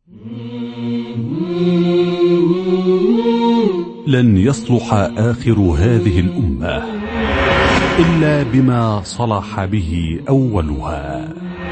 لن يصلح آخر هذه الأمة إلا بما صلح به أولها.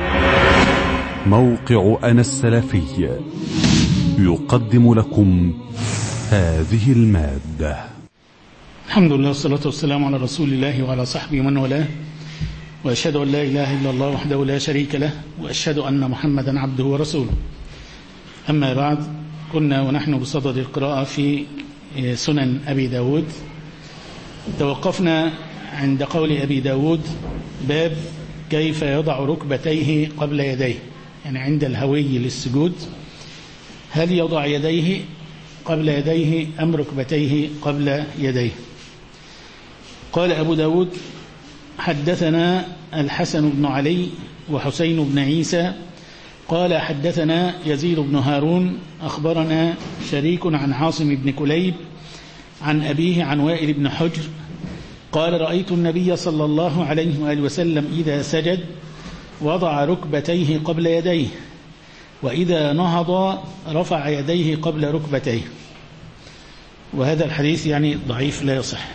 موقع أنا السلفي يقدم لكم هذه المادة. الحمد لله والصلاة والسلام على رسول الله وعلى صحبه ومن والاه، وأشهد أن لا إله إلا الله وحده لا شريك له، وأشهد أن محمدا عبده ورسوله. أما بعد، كنا ونحن بصدد القراءة في سنن أبي داود. توقفنا عند قول أبي داود: باب كيف يضع ركبتيه قبل يديه، يعني عند الهوي للسجود هل يضع يديه قبل يديه أم ركبتيه قبل يديه؟ قال أبو داود: حدثنا الحسن بن علي وحسين بن عيسى قال حدثنا يزيد بن هارون أخبرنا شريك عن عاصم بن كليب عن أبيه عن وائل بن حجر قال: رأيت النبي صلى الله عليه وآله وسلم إذا سجد وضع ركبتيه قبل يديه، وإذا نهض رفع يديه قبل ركبتيه. وهذا الحديث يعني ضعيف لا يصح.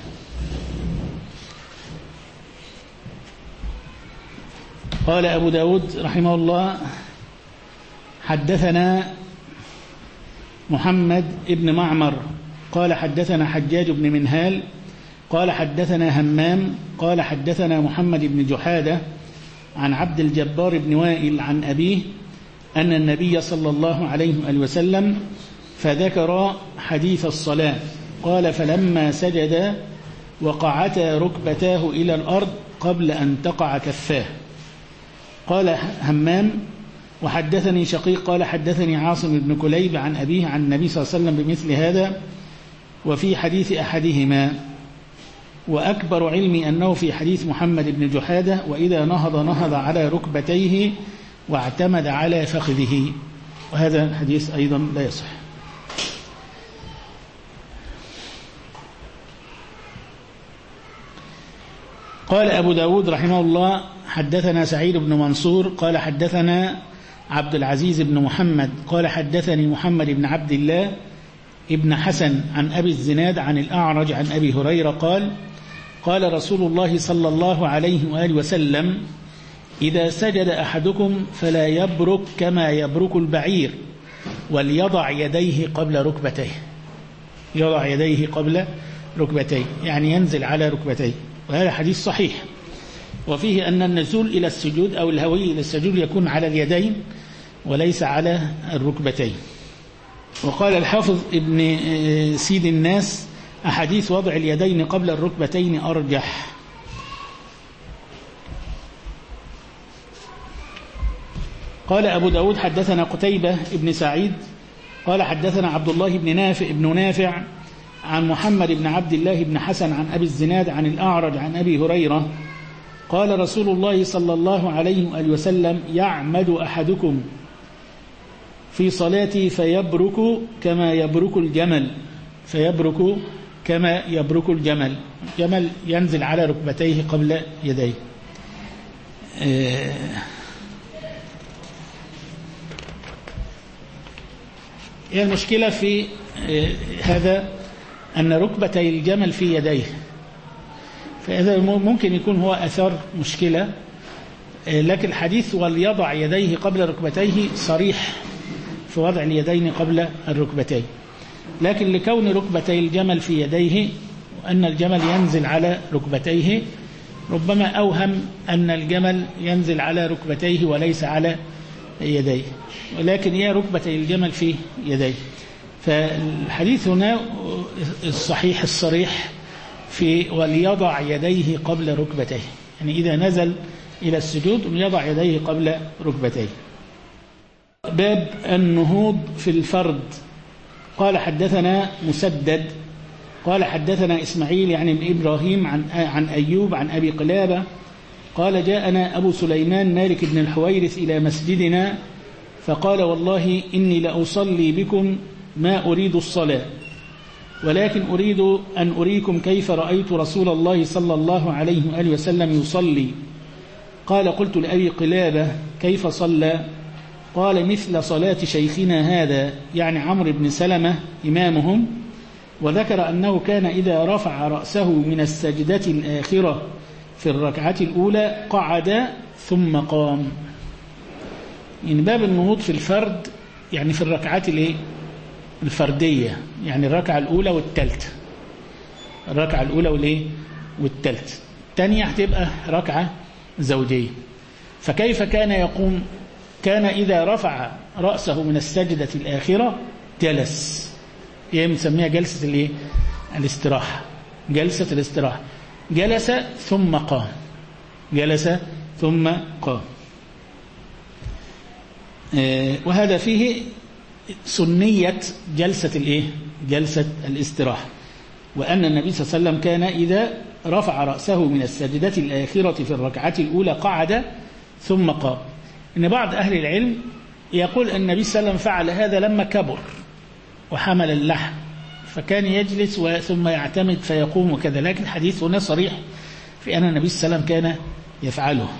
قال أبو داود رحمه الله: حدثنا محمد ابن معمر قال حدثنا حجاج بن منهال قال حدثنا همام قال حدثنا محمد بن جحادة عن عبد الجبار بن وائل عن أبيه أن النبي صلى الله عليه وسلم فذكر حديث الصلاة قال: فلما سجد وقعتا ركبتاه إلى الأرض قبل أن تقع كفاه. قال همام: وحدثني شقيق قال حدثني عاصم بن كليب عن أبيه عن النبي صلى الله عليه وسلم بمثل هذا، وفي حديث أحدهما، وأكبر علمي أنه في حديث محمد بن جحادة: وإذا نهض على ركبتيه واعتمد على فخذه. وهذا الحديث أيضا لا يصح. قال أبو داود رحمه الله: حدثنا سعيد بن منصور قال حدثنا عبد العزيز بن محمد قال حدثني محمد بن عبد الله ابن حسن عن أبي الزناد عن الأعرج عن أبي هريرة قال: قال رسول الله صلى الله عليه وآله وسلم: إذا سجد أحدكم فلا يبرك كما يبرك البعير، وليضع يديه قبل ركبتيه. يضع يديه قبل ركبتيه يعني ينزل على ركبتيه. وهذا حديث صحيح، وفيه أن النزول إلى السجود أو الهوي إلى السجود يكون على اليدين وليس على الركبتين. وقال الحافظ ابن سيد الناس: أحاديث وضع اليدين قبل الركبتين أرجح. قال أبو داود: حدثنا قتيبة ابن سعيد قال حدثنا عبد الله بن نافع عن محمد بن عبد الله بن حسن عن أبي الزناد عن الأعرج عن أبي هريرة قال رسول الله صلى الله عليه وآله وسلم: يعمد أحدكم في صلاته فيبرك كما يبرك الجمل. فيبرك كما يبرك الجمل. الجمل ينزل على ركبتيه قبل يديه. هي المشكلة في هذا أن ركبتي الجمل في يديه، فهذا ممكن يكون هو أثر مشكلة. لكن الحديث وليضع يديه قبل ركبتيه صريح في وضع اليدين قبل الركبتين، لكن لكون ركبتي الجمل في يديه وأن الجمل ينزل على ركبتيه ربما أوهم أن الجمل ينزل على ركبتيه وليس على يديه، ولكن هي ركبتي الجمل في يديه. فالحديث هنا الصحيح الصريح في وليضع يديه قبل ركبتيه، يعني إذا نزل إلى السجود يضع يديه قبل ركبتيه. باب النهوض في الفرد. قال حدثنا مسدد قال حدثنا إسماعيل يعني ابن إبراهيم عن أيوب عن أبي قلابة قال: جاءنا أبو سليمان مالك بن الحويرث إلى مسجدنا فقال: والله إني لأصلي بكم ما أريد الصلاة، ولكن أريد أن أريكم كيف رأيت رسول الله صلى الله عليه وآله وسلم يصلي. قال: قلت لأبي قلابة: كيف صلى؟ قال مثل صلاة شيخنا هذا، يعني عمرو بن سلمة إمامهم، وذكر أنه كان إذا رفع رأسه من السجدة الآخرة في الركعة الأولى قعد ثم قام. يعني باب النهوض في الفرد يعني في الركعات الفردية، يعني الركعة الأولى والثالثة، الركعة الأولى والثالثة. الثانية هتبقى ركعة زوجية. فكيف كان يقوم؟ كان إذا رفع رأسه من السجدة الآخرة جلس، بنسميها جلسة الاستراحة، جلسة الاستراحة، جلس ثم قام، جلس ثم قام. وهذا فيه سنية جلسة الاستراحة، وأن النبي صلى الله عليه وسلم كان إذا رفع رأسه من السجدة الآخرة في الركعة الأولى قعد ثم قام. إن بعض أهل العلم يقول أن النبي صلى الله عليه وسلم فعل هذا لما كبر وحمل اللحم، فكان يجلس ثم يعتمد فيقوم وكذا، لكن الحديث هنا صريح في أن النبي صلى الله عليه وسلم كان يفعله.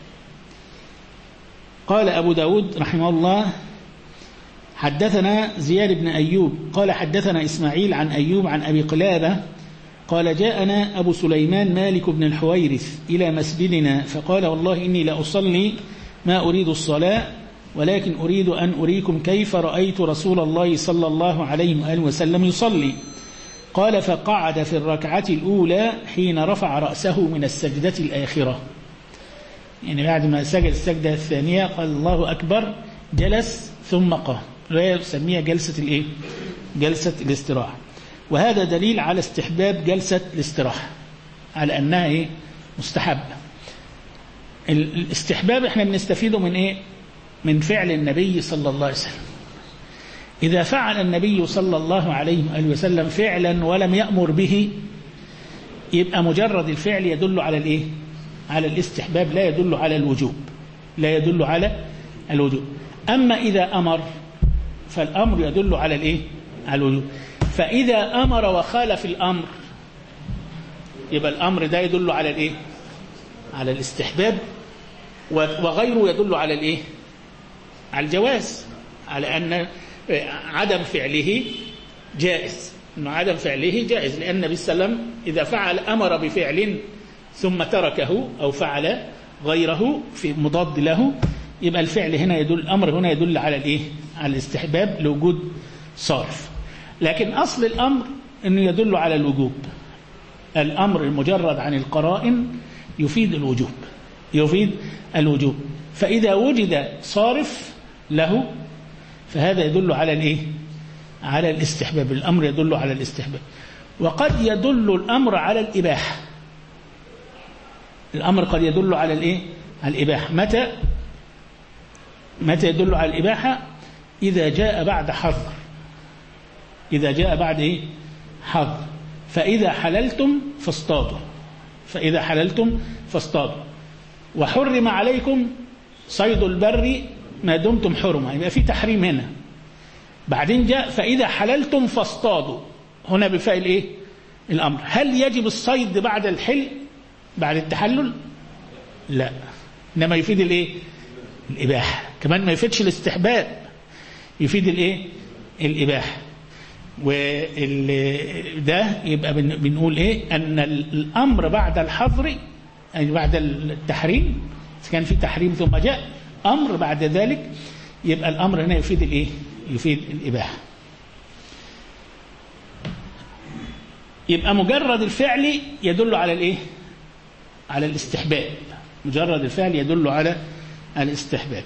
قال أبو داود رحمه الله حدثنا زياد بن أيوب قال حدثنا إسماعيل عن أيوب عن أبي قلابة قال جاءنا أبو سليمان مالك بن الحويرث إلى مسجدنا فقال والله إني لأصلي ما أريد الصلاة ولكن أريد أن أريكم كيف رأيت رسول الله صلى الله عليه وآله وسلم يصلي. قال فقعد في الركعة الأولى حين رفع رأسه من السجدة الآخرة، يعني بعد ما سجد السجدة الثانية قال الله أكبر جلس ثم قام، يسميها جلسة الاستراحة. وهذا دليل على استحباب جلسة الاستراحة، على أنها مستحبة. الاستحباب احنا بنستفيده من من فعل النبي صلى الله عليه وسلم. إذا فعل النبي صلى الله عليه وآله وسلم فعلا ولم يأمر به يبقى مجرد الفعل يدل على على الاستحباب، لا يدل على الوجوب، لا يدل على الوجوب. أما إذا أمر فالأمر يدل على على الوجوب. فإذا أمر وخالف الأمر يبقى الأمر ده يدل على على الاستحباب، وغيره يدل على على الجواز، على أن عدم فعله جائز، أنه عدم فعله جائز، لأن النبي صلى الله عليه وسلم إذا فعل أمر بفعل ثم تركه أو فعل غيره في مضاد له يبقى الفعل هنا يدل، الأمر هنا يدل على على الاستحباب لوجود صارف. لكن أصل الأمر أنه يدل على الوجوب. الأمر المجرد عن القرائن يفيد الوجوب، يفيد الوجوب. فإذا وجد صارف له فهذا يدل على على الاستحباب، الأمر يدل على الاستحباب. وقد يدل الأمر على الإباحة، الأمر قد يدل على على الإباحة. متى يدل على الإباحة؟ إذا جاء بعد حظر، إذا جاء بعد حظر. فإذا حللتم فاصطادوا، فإذا حللتم فاصطادوا، وحرم عليكم صيد البر ما دمتم حرما، يبقى في تحريم هنا. بعدين جاء فإذا حللتم فاصطادوا، هنا بفعل الأمر. هل يجب الصيد بعد الحل بعد التحلل؟ لا، إنما يفيد الإباحة، كمان ما يفيدش الاستحباب، يفيد الإباحة. وده يبقى بنقول أن الأمر بعد الحظر يعني بعد التحريم، إذا كان في تحريم ثم جاء أمر بعد ذلك يبقى الأمر هنا يفيد يفيد الإباحة. يبقى مجرد الفعل يدل على على الاستحباب، مجرد الفعل يدل على الاستحباب.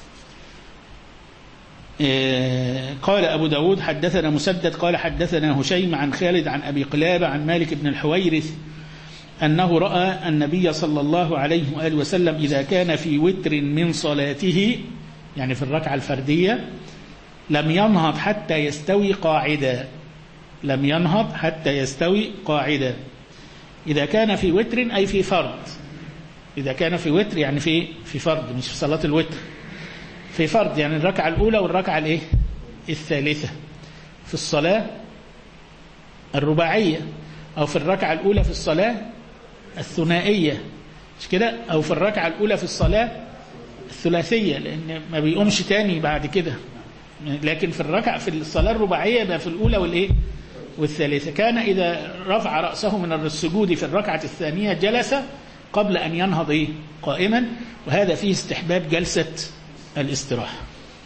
قال أبو داود حدثنا مسدد قال حدثنا هشيم عن خالد عن أبي قلابة عن مالك بن الحويرث أنه رأى النبي صلى الله عليه وآله وسلم إذا كان في وتر من صلاته، يعني في الركعة الفردية، لم ينهض حتى يستوي قاعدا، لم ينهض حتى يستوي قاعدا. إذا كان في وتر أي في فرض، إذا كان في وتر يعني في فرض، مش في صلاة الوتر، في فرض، يعني الركعة الأولى والركعة الثالثة في الصلاة الرباعية، أو في الركعة الأولى في الصلاة الثنائية، مش كده؟ أو في الركعة الأولى في الصلاة الثلاثية، لأن ما بيقومش تاني بعد كده. لكن في الركعة في الصلاة الرباعية يبقى في الأولى والإيه والثالثة. كان إذا رفع رأسه من السجود في الركعة الثانية جلس قبل أن ينهض قائما، وهذا فيه استحباب جلسة الاستراحة.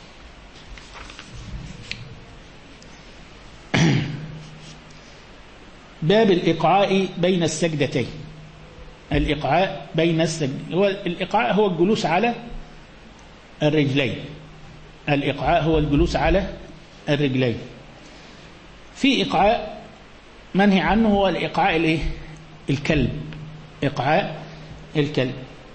باب الإقعاء بين السجدتين. الإقعاء بين السجدتين، الإقعاء هو الجلوس على الرجلين. الإقعاء هو الجلوس على الرجلين. في إقعاء منهي عنه، هو الإقعاء الكلب، إقعاء الكلب.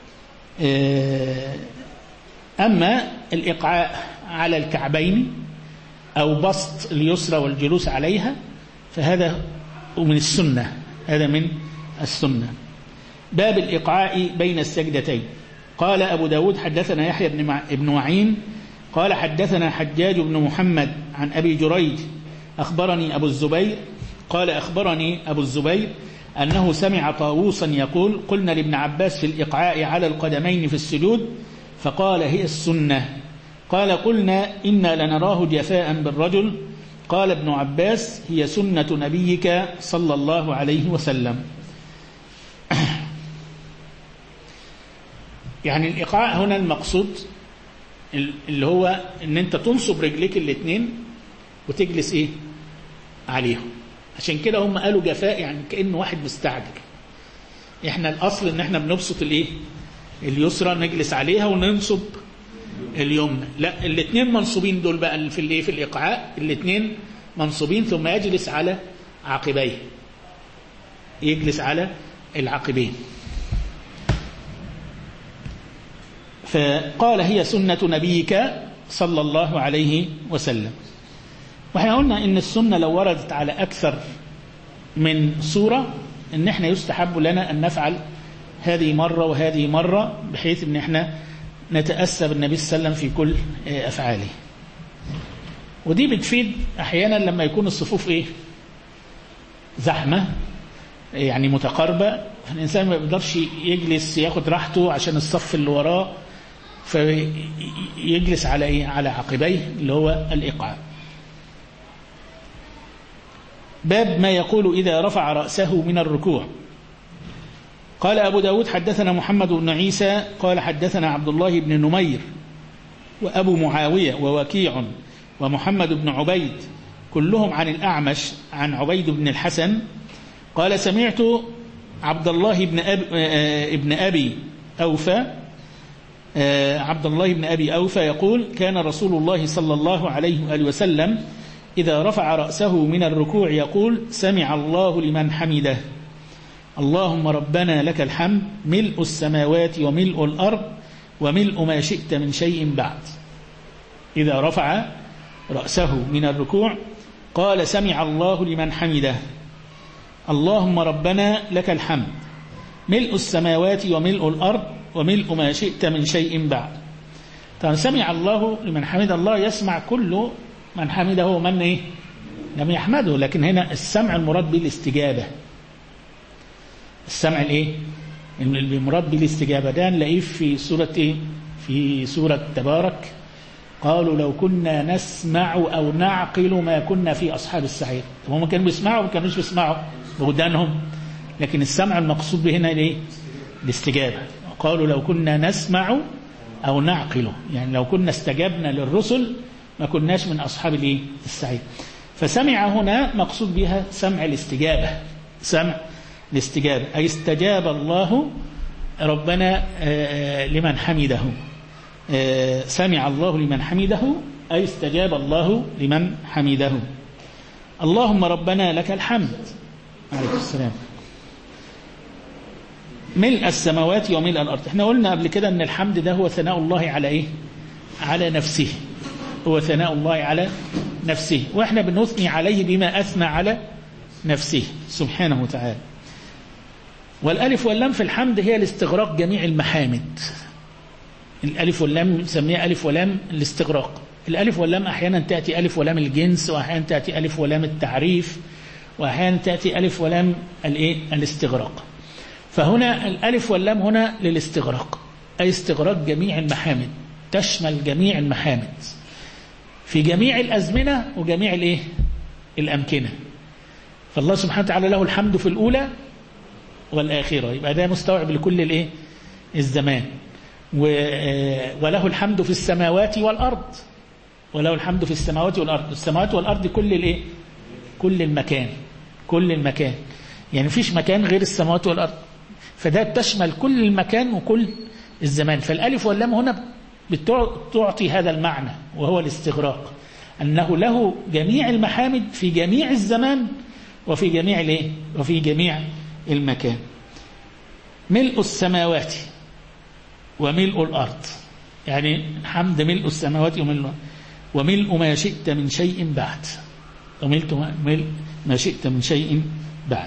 أما الإقعاء على الكعبين أو بسط اليسرى والجلوس عليها فهذا من السنة، هذا من السنة. باب الإقعاء بين السجدتين. قال أبو داود حدثنا يحيى بن معين قال حدثنا حجاج بن محمد عن أبي جريج أخبرني أبو الزبير قال أخبرني أبو الزبير أنه سمع طاووسا يقول قلنا لابن عباس في الإقعاء على القدمين في السجود فقال هي السنة. قال قلنا إنا لنراه جفاء بالرجل. قال ابن عباس هي سنة نبيك صلى الله عليه وسلم. يعني الإقعاء هنا المقصود اللي هو ان انت تنصب رجليك الاثنين وتجلس عليهم. عشان كده هم قالوا جفاء، يعني كأنه واحد مستعجل. احنا الاصل ان احنا بنبسط اليسرى نجلس عليها وننصب اليمنى. لا، الاثنين منصوبين دول بقى في الإقعاء، الاثنين منصوبين ثم يجلس على عقبيه، يجلس على العقبين. فقال هي سنة نبيك صلى الله عليه وسلم. وإحنا قلنا إن السنة لو وردت على أكثر من صورة إن إحنا يستحب لنا أن نفعل هذه مرة وهذه مرة، بحيث إن إحنا نتأسى بالنبي صلى الله عليه وسلم في كل أفعاله. ودي بتفيد أحيانا لما يكون الصفوف زحمة، يعني متقاربة، فالإنسان ما يقدرش يجلس ياخد راحته عشان الصف اللي وراه، فيجلس على على عقبيه اللي هو الإقعاء. باب ما يقول إذا رفع رأسه من الركوع. قال أبو داود حدثنا محمد بن عيسى قال حدثنا عبد الله بن نمير وأبو معاوية ووكيع ومحمد بن عبيد كلهم عن الأعمش عن عبيد بن الحسن قال سمعت عبد الله بن أبي أوفى عبد الله بن أبي أوفى يقول كان رسول الله صلى الله عليه وآله وسلم إذا رفع رأسه من الركوع يقول سمع الله لمن حمده اللهم ربنا لك الحمد ملء السماوات وملء الأرض وملء ما شئت من شيء بعد. إذا رفع رأسه من الركوع قال سمع الله لمن حمده اللهم ربنا لك الحمد ملء السماوات وملء الأرض وملء ما شئت من شيء بعد. طبعا سمع الله لمن حمد الله يسمع كل من حمده ومن لم يحمده، لكن هنا السمع المراد به الاستجابة. السمع المراد به الاستجابة ده نلاقيه في سورة في سورة تبارك قالوا لو كنا نسمع أو نعقل ما كنا في أصحاب السعير. هم كانوا بيسمعوا وما كانوش بيسمعوا بودانهم، لكن السمع المقصود به هنا الاستجابة. قالوا لو كنا نسمع أو نعقل، يعني لو كنا استجبنا للرسل ما كناش من أصحاب السعير. فسمع هنا مقصود بها سمع الاستجابة، سمع الاستجابة أي استجاب الله ربنا لمن حمده. سمع الله لمن حمده أي استجاب الله لمن حمده. اللهم ربنا لك الحمد عليكم السلام ملء السماوات وملء الأرض. احنا قلنا قبل كده أن الحمد ده هو ثناء الله على على نفسه، هو ثناء الله على نفسه، وإحنا بنثني عليه بما أثنى على نفسه سبحانه وتعالى. والألف واللام في الحمد هي الاستغراق جميع المحامد. الألف واللام نسميها ألف ولام الاستغراق. الألف واللام أحيانا تأتي ألف ولام الجنس، وأحيانا تأتي ألف ولام التعريف، وأحيانا تأتي ألف ولام الاستغراق. فهنا الألف واللام هنا للاستغراق أي استغراق جميع المحامد. تشمل جميع المحامد في جميع الأزمنة وجميع الأمكنة. فالله سبحانه وتعالى له الحمد في الأولى والآخرة، يبقى ده مستوعب لكل الزمان. وله الحمد في السماوات والأرض، وله الحمد في السماوات والأرض. السماوات والأرض كل المكان، يعني مفيش مكان غير السماوات والأرض، فده تشمل كل المكان وكل الزمان. فالألف واللام هنا بتعطي هذا المعنى، وهو الاستغراق، أنه له جميع المحامد في جميع الزمان وفي جميع المكان. ملء السماوات وملء الأرض، يعني حمد ملء السماوات وملء ما شئت من شيء بعد، وملء ما شئت من شيء بعد.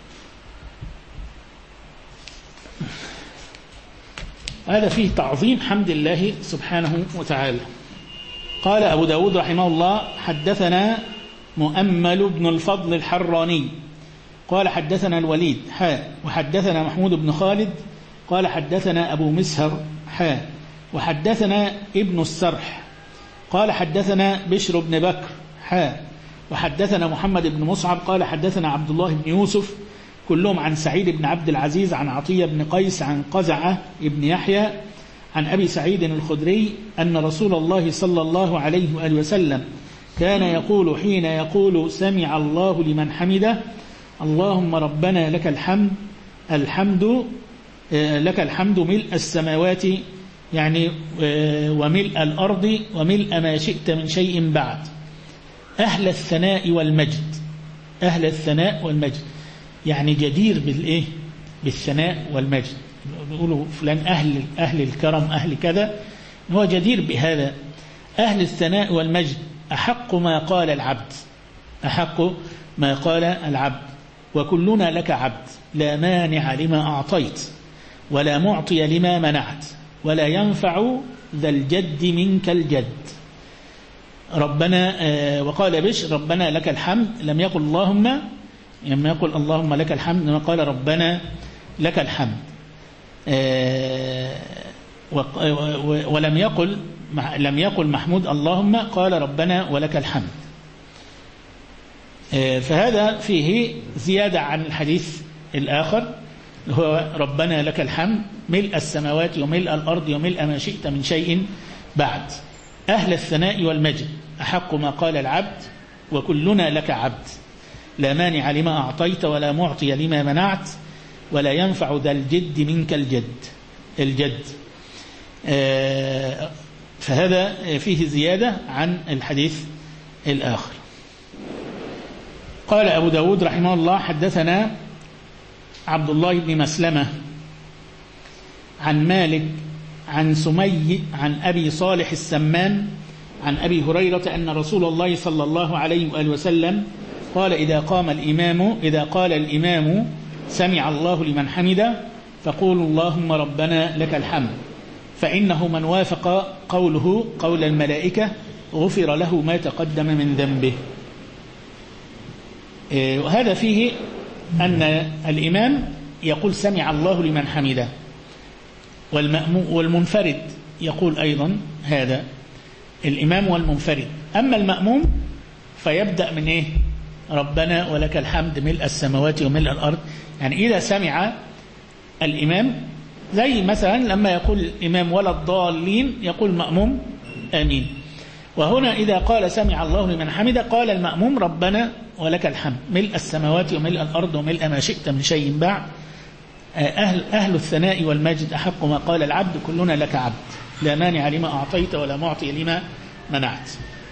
هذا فيه تعظيم حمد الله سبحانه وتعالى. قال أبو داود رحمه الله: حدثنا مؤمل بن الفضل الحراني قال حدثنا الوليد وحدثنا محمود بن خالد قال حدثنا أبو مسهر وحدثنا ابن السرح قال حدثنا بشر بن بكر وحدثنا محمد بن مصعب قال حدثنا عبد الله بن يوسف كلهم عن سعيد بن عبد العزيز عن عطية بن قيس عن قزعة بن يحيى عن أبي سعيد الخدري أن رسول الله صلى الله عليه وآله وسلم كان يقول حين يقول سمع الله لمن حمده: اللهم ربنا لك الحمد ملء السماوات، يعني وملء الأرض وملء ما شئت من شيء بعد، أهل الثناء والمجد، يعني جدير بالثناء والمجد. بيقولوا فلان أهل الكرم، أهل كذا، هو جدير بهذا. أهل الثناء والمجد أحق ما قال العبد وكلنا لك عبد، لا مانع لما أعطيت ولا معطي لما منعت ولا ينفع ذا الجد منك الجد. ربنا وقال بشر: ربنا لك الحمد، لم يقل اللهم لك الحمد، لما قال ربنا لك الحمد. ولم يقل محمود اللهم، قال ربنا ولك الحمد. فهذا فيه زيادة عن الحديث الآخر، هو ربنا لك الحمد ملء السماوات وملء الأرض وملء ما شئت من شيء بعد، أهل الثناء والمجد أحق ما قال العبد وكلنا لك عبد، لا مانع لما أعطيت ولا معطي لما منعت ولا ينفع ذا الجد منك الجد. فهذا فيه زيادة عن الحديث الآخر. قال أبو داود رحمه الله: حدثنا عبد الله بن مسلمة عن مالك عن سمي عن أبي صالح السمان عن أبي هريرة أن رسول الله صلى الله عليه وآله وسلم قال: إذا قال الإمام سمع الله لمن حمده فقولوا اللهم ربنا لك الحمد، فإنه من وافق قوله قول الملائكة غفر له ما تقدم من ذنبه. وهذا فيه أن الإمام يقول سمع الله لمن حمده، والمنفرد يقول أيضا هذا، الإمام والمنفرد. أما المأموم فيبدأ من ربنا ولك الحمد ملء السماوات وملء الأرض. يعني إذا سمع الإمام، زي مثلا لما يقول الإمام ولا الضالين يقول مأموم آمين. وهنا إذا قال سمع الله لمن حمده قال المأموم ربنا ولك الحمد ملء السماوات وملء الأرض وملء ما شئت من شيء بعد، أهل الثناء والمجد أحق ما قال العبد كلنا لك عبد، لا مانع لما أعطيت ولا معطي لما منعت.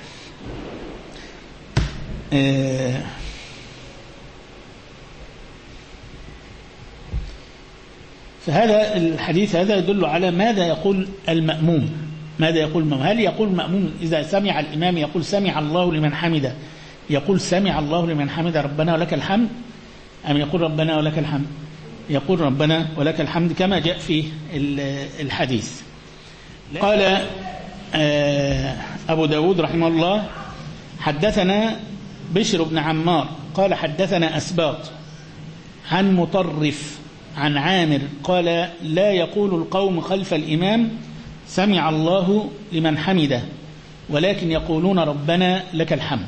فهذا الحديث هذا يدل على ماذا يقول المأموم. هل يقول المأموم إذا سمع الإمام يقول سمع الله لمن حمده يقول سمع الله لمن حمده ربنا ولك الحمد، أم يقول ربنا ولك الحمد؟ يقول ربنا ولك الحمد كما جاء في الحديث. قال أبو داود رحمه الله: حدثنا بشر بن عمار قال حدثنا أسباط عن مطرف عن عامر قال: لا يقول القوم خلف الإمام سمع الله لمن حمده ولكن يقولون ربنا لك الحمد.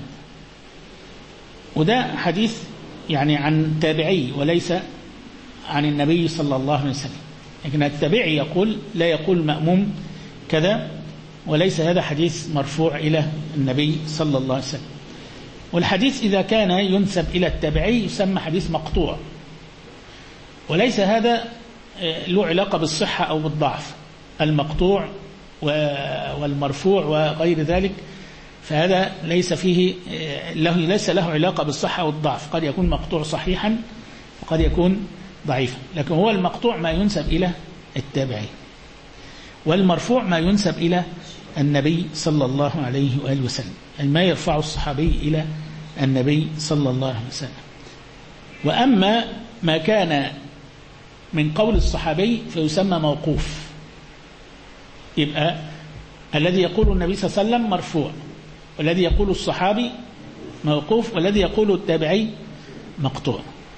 وده حديث يعني عن تابعي وليس عن النبي صلى الله عليه وسلم، لكن التابعي يقول لا يقول مأموم كذا، وليس هذا حديث مرفوع إلى النبي صلى الله عليه وسلم. والحديث إذا كان ينسب إلى التابعي يسمى حديث مقطوع، وليس هذا له علاقة بالصحة أو بالضعف. المقطوع والمرفوع وغير ذلك فهذا ليس له علاقة بالصحة والضعف، قد يكون مقطوع صحيحا وقد يكون ضعيفا، لكن هو المقطوع ما ينسب إلى التابعي، والمرفوع ما ينسب إلى النبي صلى الله عليه وآله وسلم، ما يرفع الصحابي إلى النبي صلى الله عليه وسلم. وأما ما كان من قول الصحابي فيسمى موقوف، يبقى الذي يقول النبي صلى الله عليه وسلم مرفوع، والذي يقول الصحابي موقوف، والذي يقول التابعي مقطوع.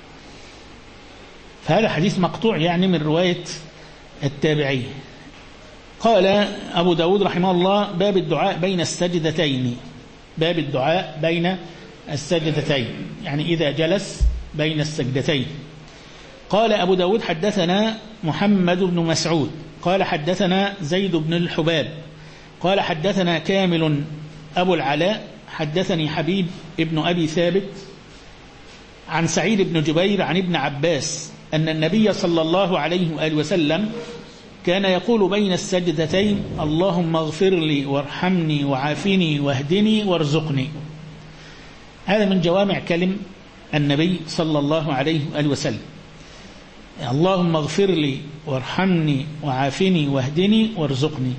فهذا حديث مقطوع يعني من رواية التابعي. قال أبو داود رحمه الله: باب الدعاء بين السجدتين. باب الدعاء بين السجدتين يعني إذا جلس بين السجدتين. قال أبو داود: حدثنا محمد بن مسعود قال حدثنا زيد بن الحباب قال حدثنا كامل أبو العلاء حدثني حبيب ابن أبي ثابت عن سعيد بن جبير عن ابن عباس أن النبي صلى الله عليه وآله وسلم كان يقول بين السجدتين: اللهم اغفر لي وارحمني وعافني واهدني وارزقني. هذا من جوامع كلم النبي صلى الله عليه وآله وسلم: اللهم اغفر لي وارحمني وعافني واهدني وارزقني.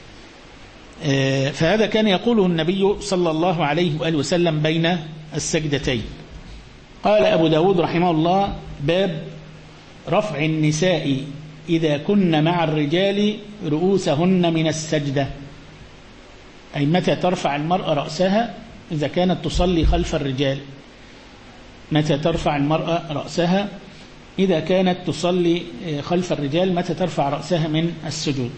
فهذا كان يقوله النبي صلى الله عليه وآله وسلم بين السجدتين. قال أبو داود رحمه الله: باب رفع النساء إذا كن مع الرجال رؤوسهن من السجدة، أي متى ترفع المرأة رأسها إذا كانت تصلي خلف الرجال. متى ترفع المرأة رأسها إذا كانت تصلي خلف الرجال، متى ترفع رأسها من السجود.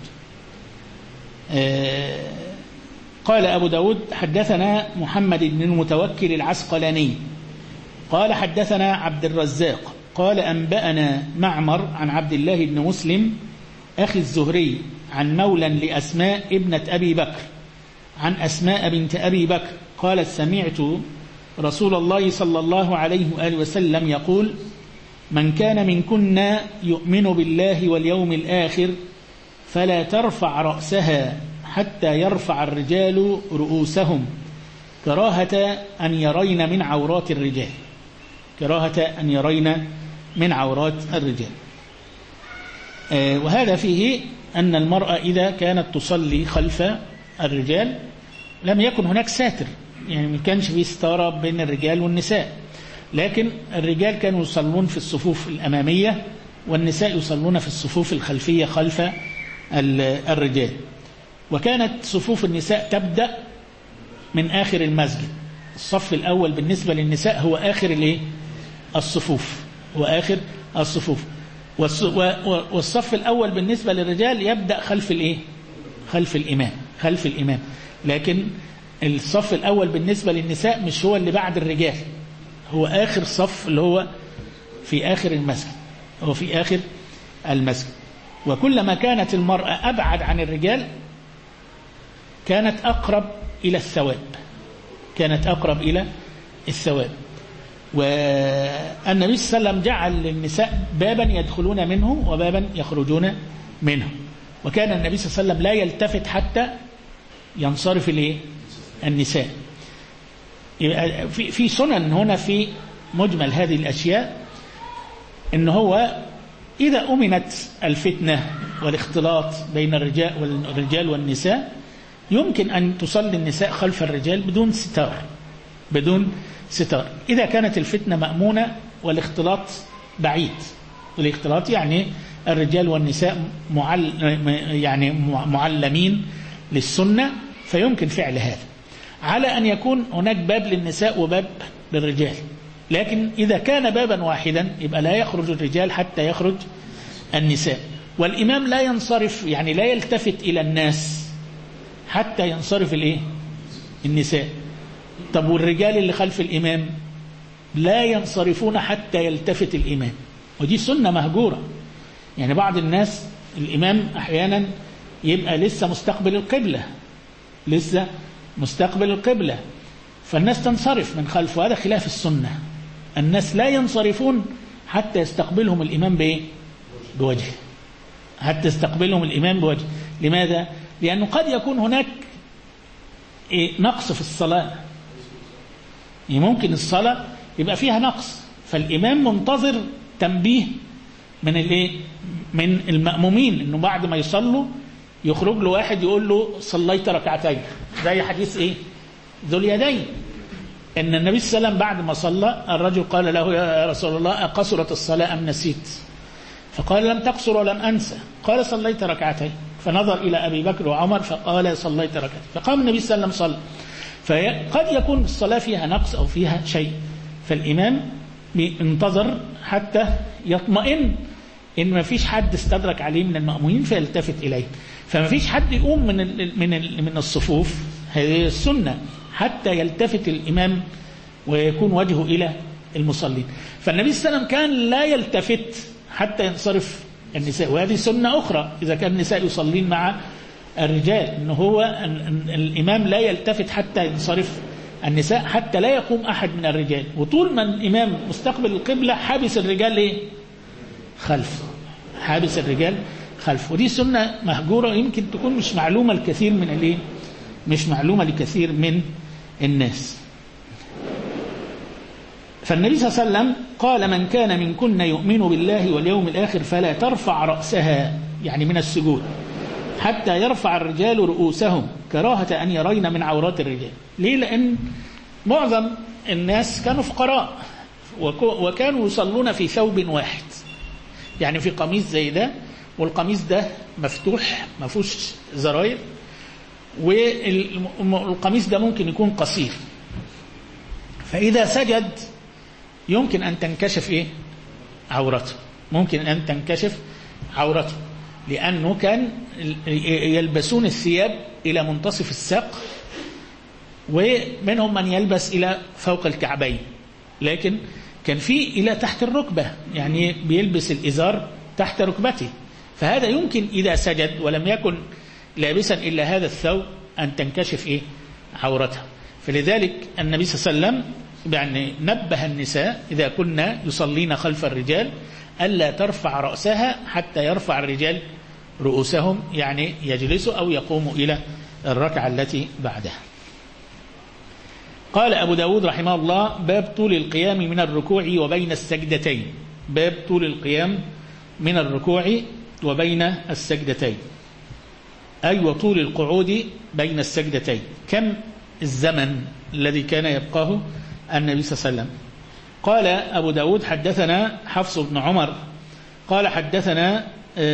قال أبو داود: حدثنا محمد بن المتوكل العسقلاني قال حدثنا عبد الرزاق قال أنبأنا معمر عن عبد الله بن مسلم أخي الزهري عن مولى لأسماء ابنة أبي بكر عن أسماء بنت أبي بكر قالت: سمعت رسول الله صلى الله عليه وآله وسلم يقول: من كان منكن يؤمن بالله واليوم الآخر فلا ترفع رأسها حتى يرفع الرجال رؤوسهم كراهة أن يرين من عورات الرجال. كراهة أن يرين من عورات الرجال. وهذا فيه أن المرأة إذا كانت تصلي خلف الرجال لم يكن هناك ساتر، يعني ما كانش فيه ستارة بين الرجال والنساء، لكن الرجال كانوا يصلون في الصفوف الأمامية والنساء يصلون في الصفوف الخلفية خلف الرجال. وكانت صفوف النساء تبدأ من آخر المسجد. الصف الأول بالنسبة للنساء هو آخر الصفوف، وآخر الصفوف. والصف الأول بالنسبة للرجال يبدأ خلف الإمام. لكن الصف الأول بالنسبة للنساء مش هو اللي بعد الرجال، هو آخر صف اللي هو في آخر المسجد. وكلما كانت المرأة أبعد عن الرجال كانت أقرب إلى الثواب. والنبي صلى الله عليه وسلم جعل للنساء بابا يدخلون منه وبابا يخرجون منه، وكان النبي صلى الله عليه وسلم لا يلتفت حتى ينصرف النساء. في سنن هنا في مجمل هذه الأشياء، إن هو إذا أمنت الفتنة والاختلاط بين الرجال والنساء يمكن أن تصلي النساء خلف الرجال بدون ستار إذا كانت الفتنة مأمونة والاختلاط بعيد. والاختلاط يعني الرجال والنساء معلمين للسنة، فيمكن فعل هذا على أن يكون هناك باب للنساء وباب للرجال. لكن إذا كان بابا واحدا يبقى لا يخرج الرجال حتى يخرج النساء، والإمام لا ينصرف، يعني لا يلتفت إلى الناس حتى ينصرف النساء. طب والرجال اللي خلف الإمام لا ينصرفون حتى يلتفت الإمام، ودي سنة مهجورة. يعني بعض الناس الإمام أحيانا يبقى لسه مستقبل القبلة فالناس تنصرف من خلفه، هذا خلاف السنة. الناس لا ينصرفون حتى يستقبلهم الإمام بوجهه، حتى يستقبلهم الإمام بوجهه. لماذا؟ لأنه قد يكون هناك نقص في الصلاة، يعني ممكن الصلاة يبقى فيها نقص، فالإمام منتظر تنبيه من المأمومين، إنه بعد ما يصلوا يخرج له واحد يقول له صليت ركعتين، زي حديث ذو اليدين، إن النبي صلى الله عليه وسلم بعد ما صلى الرجل قال له يا رسول الله أقصرت الصلاة أم نسيت؟ فقال لم تقصر ولم أنسى. قال صليت ركعتين. فنظر إلى أبي بكر وعمر فقال صليت ركعتين. فقام النبي صلى الله عليه وسلم صلى. فقد يكون الصلاة فيها نقص أو فيها شيء، فالإمام ينتظر حتى يطمئن إن ما فيش حد استدرك عليه من المأمومين فيلتفت إليه، فما فيش حد يقوم من الصفوف، هذه السنة، حتى يلتفت الإمام ويكون وجهه إلى المصلين. فالنبي صلى الله عليه وسلم كان لا يلتفت حتى ينصرف النساء، وهذه سنة أخرى إذا كان النساء يصلين مع الرجال، إنه هو الإمام لا يلتفت حتى ينصرف النساء، حتى لا يقوم أحد من الرجال، وطول ما الإمام مستقبل القبلة حابس الرجال خلف، حابس الرجال خلف. ودي سنة مهجورة يمكن تكون مش معلومة لكثير من الناس. فالنبي صلى الله عليه وسلم قال من كان منكن يؤمن بالله واليوم الآخر فلا ترفع رأسها، يعني من السجود، حتى يرفع الرجال رؤوسهم كراهة أن يرين من عورات الرجال. ليه؟ لأن معظم الناس كانوا فقراء وكانوا يصلون في ثوب واحد، يعني في قميص زي ده، والقميص ده مفتوح ما فيهوش زراير، والقميص ده ممكن يكون قصير، فإذا سجد يمكن أن تنكشف عورته، لأنه كان يلبسون الثياب إلى منتصف الساق، ومنهم من يلبس إلى فوق الكعبين، لكن كان في إلى تحت الركبة، يعني بيلبس الإزار تحت ركبته، فهذا يمكن إذا سجد ولم يكن لابسا إلا هذا الثوب أن تنكشف عورته. فلذلك النبي صلى الله عليه وسلم يعني نبه النساء إذا كنا يصلين خلف الرجال ألا ترفع رأسها حتى يرفع الرجال رؤوسهم، يعني يجلسوا أو يقوموا إلى الركعة التي بعدها. قال أبو داود رحمه الله باب طول القيام من الركوع وبين السجدتين، باب طول القيام من الركوع وبين السجدتين، أي وطول القعود بين السجدتين، كم الزمن الذي كان يبقاه النبي صلى الله عليه وسلم. قال أبو داود حدثنا حفص بن عمر قال حدثنا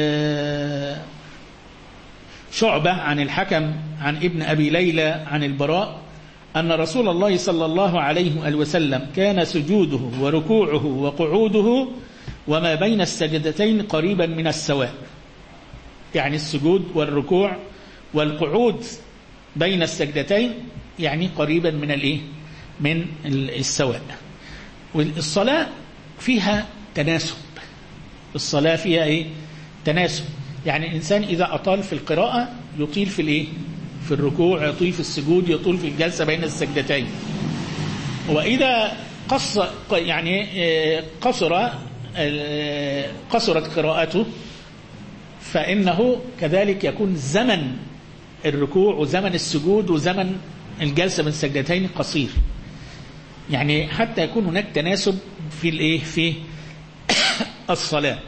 شعبة عن الحكم عن ابن أبي ليلى عن البراء أن رسول الله صلى الله عليه وسلم كان سجوده وركوعه وقعوده وما بين السجدتين قريبا من السواء، يعني السجود والركوع والقعود بين السجدتين يعني قريبا من السواء. والصلاة فيها تناسب، الصلاة فيها تناسب، يعني الإنسان إذا أطال في القراءة يطيل في الركوع، يطيل في السجود، يطيل في الجلسة بين السجدتين. وإذا قصرت قراءته فإنه كذلك يكون زمن الركوع وزمن السجود وزمن الجلسة بين السجدتين قصير، يعني حتى يكون هناك تناسب في الصلاة.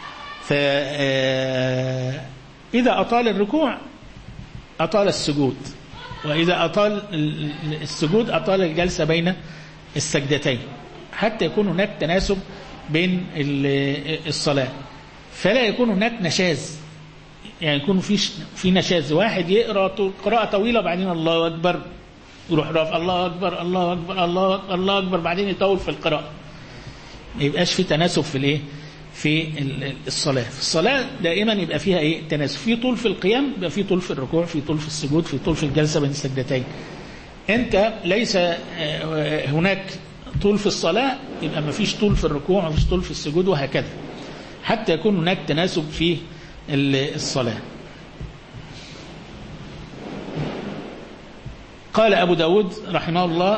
فإذا أطال الركوع أطال السجود، وإذا أطال السجود أطال الجلسة بين السجدتين، حتى يكون هناك تناسب بين الصلاة، فلا يكون هناك نشاز، يعني يكون في نشاز، واحد يقرأ قراءة طويلة بعدين الله أكبر يروح رافع الله أكبر الله أكبر الله أكبر الله أكبر بعدين يطول في القراءة، ما يبقاش في تناسب في في الصلاة. في الصلاة دائما يبقى فيها ايه؟ تناسب، في طول في القيام، يبقى في طول في الركوع، في طول في السجود، في طول في الجلسة بين السجدتين. انت ليس هناك طول في الصلاة، يبقى ما فيش طول في الركوع، ما فيش طول في السجود، وهكذا حتى يكون هناك تناسب في الصلاة. قال أبو داود رحمه الله: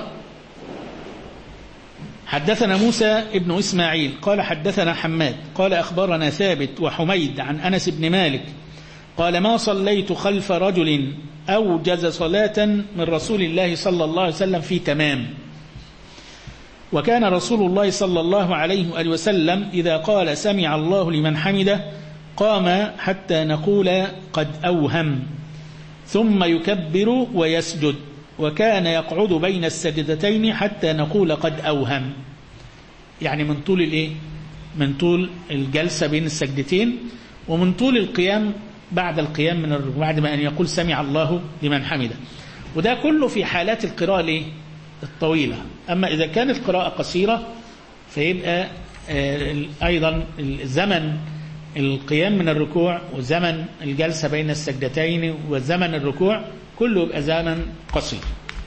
حدثنا موسى ابن إسماعيل قال حدثنا حماد قال أخبرنا ثابت وحميد عن أنس بن مالك قال: ما صليت خلف رجل أوجز صلاة من رسول الله صلى الله عليه وسلم في تمام. وكان رسول الله صلى الله عليه وآله وسلم إذا قال سمع الله لمن حمده قام حتى نقول قد أوهم، ثم يكبر ويسجد، وكان يقعد بين السجدتين حتى نقول قد أوهم. يعني من طول الايه؟ من طول الجلسة بين السجدتين، ومن طول القيام بعد القيام من الركوع، بعد ما أن يقول سمع الله لمن حمده. وده كله في حالات القراءة الطويلة. أما إذا كانت قراءة قصيرة فيبقى أيضا زمن القيام من الركوع وزمن الجلسة بين السجدتين وزمن الركوع كله يبقى زمن قصير.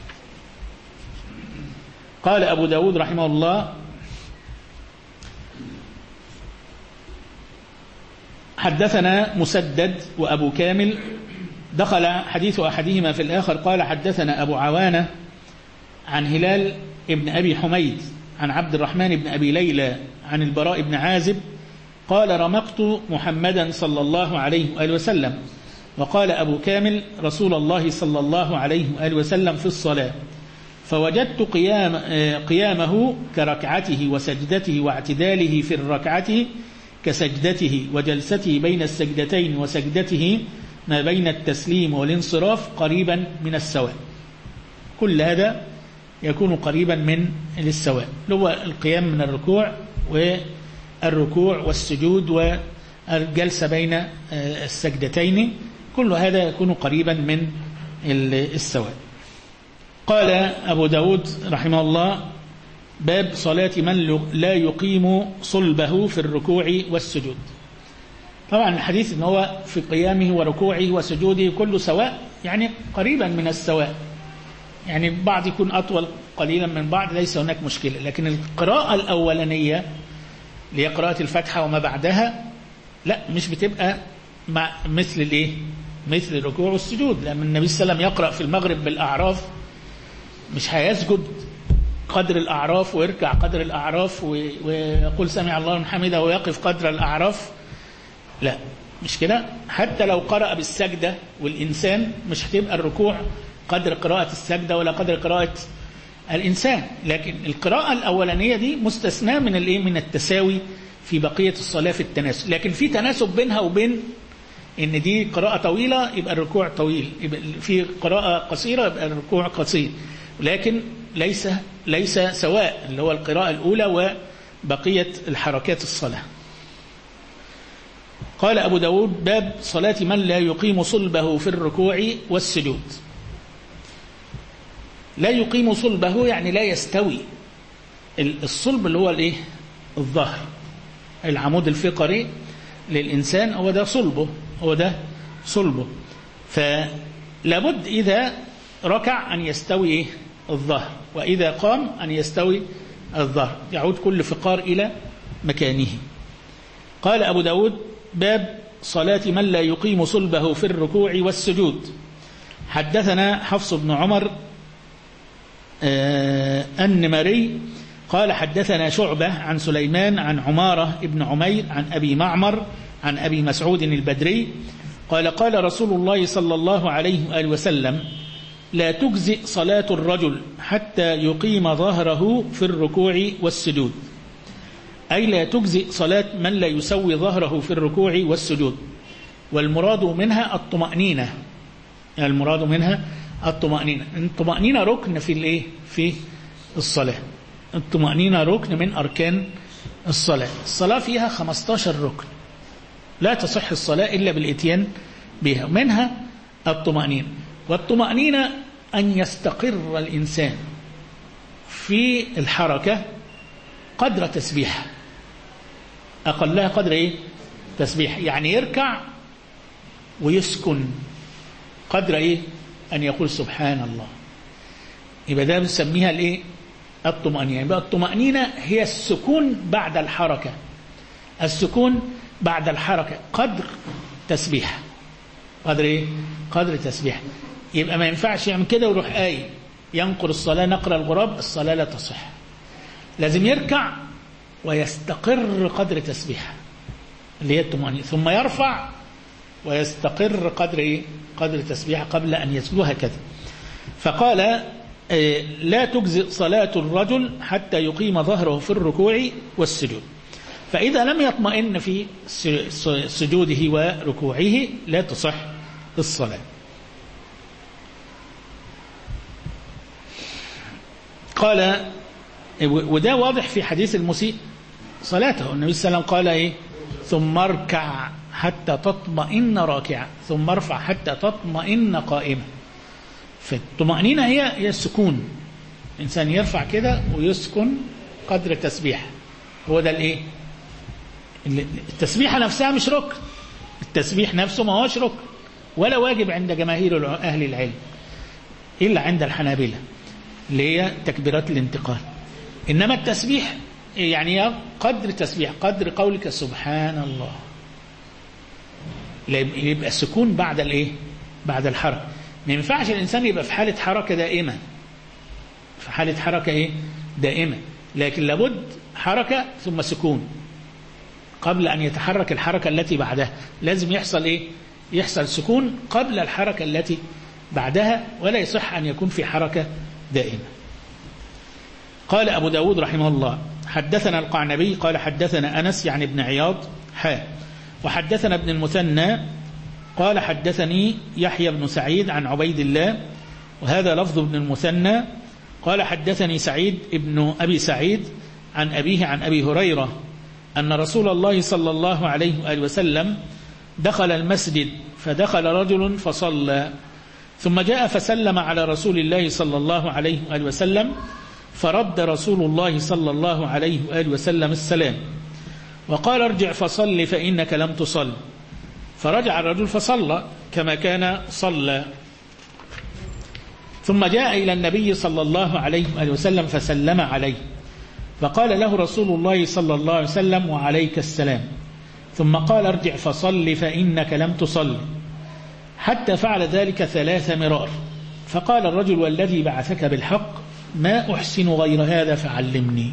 قال أبو داود رحمه الله: حدثنا مسدد وأبو كامل دخل حديث أحدهما في الآخر. قال حدثنا أبو عوانة عن هلال ابن أبي حميد عن عبد الرحمن بن أبي ليلى عن البراء بن عازب قال: رمقت محمدا صلى الله عليه وآله وسلم. وقال أبو كامل: رسول الله صلى الله عليه وآله وسلم في الصلاة، فوجدت قيامه كركعته وسجدته واعتداله في الركعة كسجدته وجلسته بين السجدتين وسجدته ما بين التسليم والانصراف قريبا من السواء. كل هذا يكون قريبا من السواء، هو القيام من الركوع والركوع والسجود والجلسة بين السجدتين، كل هذا يكون قريبا من السواء. قال أبو داود رحمه الله: باب صلاة من لا يقيم صلبه في الركوع والسجود. طبعا الحديث ان هو في قيامه وركوعه وسجوده كله سواء، يعني قريبا من السواء، يعني بعض يكون أطول قليلا من بعض، ليس هناك مشكلة. لكن القراءة الأولانية اللي هي قراءة الفاتحة وما بعدها لا، مش بتبقى مثل الايه؟ مثل الركوع والسجود. لأن النبي صلى الله عليه وسلم يقرأ في المغرب بالأعراف، مش هيسجد قدر الأعراف ويركع قدر الأعراف ويقول سمع الله لمن حمده ويقف قدر الأعراف، لا مش كده. حتى لو قرأ بالسجدة والإنسان مش هتبقى الركوع قدر قراءة السجدة ولا قدر قراءة الإنسان. لكن القراءة الأولانية دي مستثناة من الايه؟ من التساوي في بقية الصلاة في التناسب. لكن في تناسب بينها وبين ان دي قراءة طويلة يبقى الركوع طويل، يبقى في قراءة قصيرة يبقى الركوع قصير، لكن ليس سواء، اللي هو القراءة الأولى وبقية الحركات الصلاة. قال أبو داود: باب صلاة من لا يقيم صلبه في الركوع والسجود. لا يقيم صلبه يعني لا يستوي. الصلب اللي هو الايه؟ الظهر، العمود الفقري للإنسان، هو ده صلبه، هو ده صلبه. فلابد إذا ركع أن يستوي إيه؟ الظهر، وإذا قام أن يستوي الظهر، يعود كل فقار إلى مكانه. قال أبو داود: باب صلاة من لا يقيم صلبه في الركوع والسجود. حدثنا حفص بن عمر النمري قال حدثنا شعبة عن سليمان عن عمارة ابن عمير عن أبي معمر عن أبي مسعود البدري قال: قال رسول الله صلى الله عليه وآله وسلم: لا تجزئ صلاة الرجل حتى يقيم ظهره في الركوع والسجود. أي لا تجزئ صلاة من لا يسوي ظهره في الركوع والسجود. والمراد منها الطمأنينة، يعني المراد منها الطمأنينة. الطمأنينة ركن في الايه؟ في الصلاة. الطمأنينة ركن من أركان الصلاة. الصلاة فيها 15 ركن، لا تصح الصلاة إلا بالإتيان بها، منها الطمأنينة. والطمأنينة أن يستقر الإنسان في الحركة قدر تسبيحه، أقلها قدر إيه؟ تسبيح. يعني يركع ويسكن قدر إيه؟ أن يقول سبحان الله. يبقى ده بنسميها الإيه؟ الطمأنينة. يبقى الطمأنينة هي السكون بعد الحركة. السكون بعد الحركة قدر تسبيح. قدر إيه؟ قدر تسبيح. يبقى ما ينفعش يعمل كده ويروح قايم ينقر الصلاة نقر الغراب، الصلاة لا تصح. لازم يركع ويستقر قدر تسبيح اللي هي الطمأنينة، ثم يرفع ويستقر قدر إيه؟ قدر تسبيح قبل أن يسجد، هكذا. فقال لا تجزئ صلاة الرجل حتى يقيم ظهره في الركوع والسجود. فإذا لم يطمئن في سجوده وركوعه لا تصح الصلاة. قال، وده واضح في حديث المسيء صلاته، النبي صلى الله عليه وسلم قال إيه؟ ثم اركع حتى تطمئن راكعا ثم ارفع حتى تطمئن قائما. فالطمأنينة هي السكون، الإنسان يرفع كده ويسكن قدر تسبيح. هو ده الإيه؟ التسبيحة نفسها مش ركن، التسبيح نفسه ما هوش ركن ولا واجب عند جماهير أهل العلم إلا عند الحنابلة اللي هي تكبيرات الانتقال. إنما التسبيح يعني قدر تسبيح، قدر قولك سبحان الله، يبقى السكون بعد الإيه؟ بعد الحركة. ما ينفعش الإنسان يبقى في حالة حركة دائمة، في حالة حركة إيه؟ دائمة، لكن لابد حركة ثم سكون قبل أن يتحرك الحركة التي بعدها. لازم يحصل إيه؟ يحصل سكون قبل الحركة التي بعدها، ولا يصح أن يكون في حركة دائمة. قال أبو داود رحمه الله حدثنا القعنبي قال حدثنا أنس يعني ابن عياض وحدثنا ابن المثنى قال حدثني يحيى بن سعيد عن عبيد الله، وهذا لفظ ابن المثنى. قال حدثني سعيد ابن أبي سعيد عن أبيه عن أبي هريرة أن رسول الله صلى الله عليه وآله وسلم دخل المسجد فدخل رجل فصلى، ثم جاء فسلم على رسول الله صلى الله عليه وآله وسلم، فرد رسول الله صلى الله عليه وآله وسلم السلام وقال ارجع فصل فإنك لم تصل. فرجع الرجل فصلى كما كان صلى، ثم جاء إلى النبي صلى الله عليه وآله وسلم فسلم عليه، فقال له رسول الله صلى الله عليه وسلم وعليك السلام، ثم قال ارجع فصل فإنك لم تصل، حتى فعل ذلك 3 مرار. فقال الرجل والذي بعثك بالحق ما أحسن غير هذا فعلمني،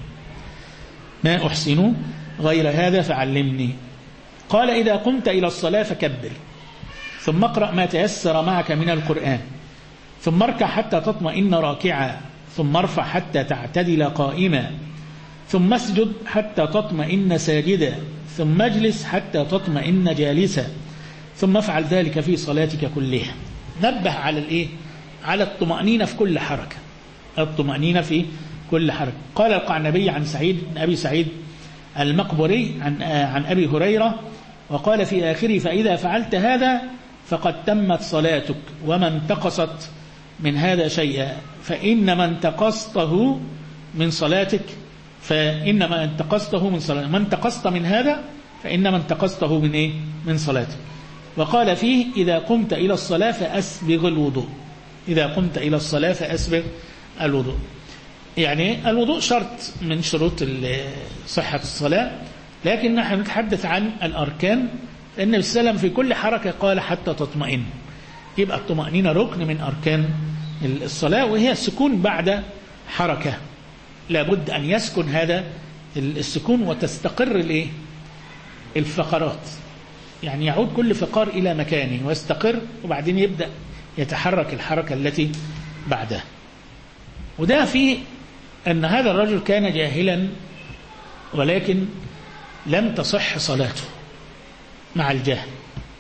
ما أحسن غير هذا فعلمني. قال إذا قمت إلى الصلاة فكبر، ثم اقرأ ما تيسر معك من القرآن، ثم اركع حتى تطمئن راكعا، ثم ارفع حتى تعتدل قائما، ثم اسجد حتى تطمئن ساجدا، ثم اجلس حتى تطمئن جالسا، ثم افعل ذلك في صلاتك كلها. نبه على الإيه؟ على الطمأنينة في كل حركة، الطمأنينة في كل حركة. قال القعنبي عن سعيد بن أبي سعيد المقبري عن أبي هريرة، وقال في آخره فإذا فعلت هذا فقد تمت صلاتك، وما انتقصت من هذا شيئا فإنما انتقصته من صلاتك، فإنما انتقصته من صلاتك، ما انتقصت من هذا فإنما انتقصته من إيه؟ من صلاتك. وقال فيه إذا قمت إلى الصلاة فأسبغ الوضوء، إذا قمت إلى الصلاة فأسبغ الوضوء. يعني الوضوء شرط من شروط صحة الصلاة، لكن نحن نتحدث عن الأركان، لأن النبي صلى الله عليه وسلم في كل حركة قال حتى تطمئن. يبقى الطمأنينة ركن من أركان الصلاة، وهي السكون بعد حركة، لابد أن يسكن هذا السكون وتستقر الفقرات، يعني يعود كل فقار إلى مكانه ويستقر، وبعدين يبدأ يتحرك الحركة التي بعدها. وده فيه أن هذا الرجل كان جاهلا ولكن لم تصح صلاته مع الجهل،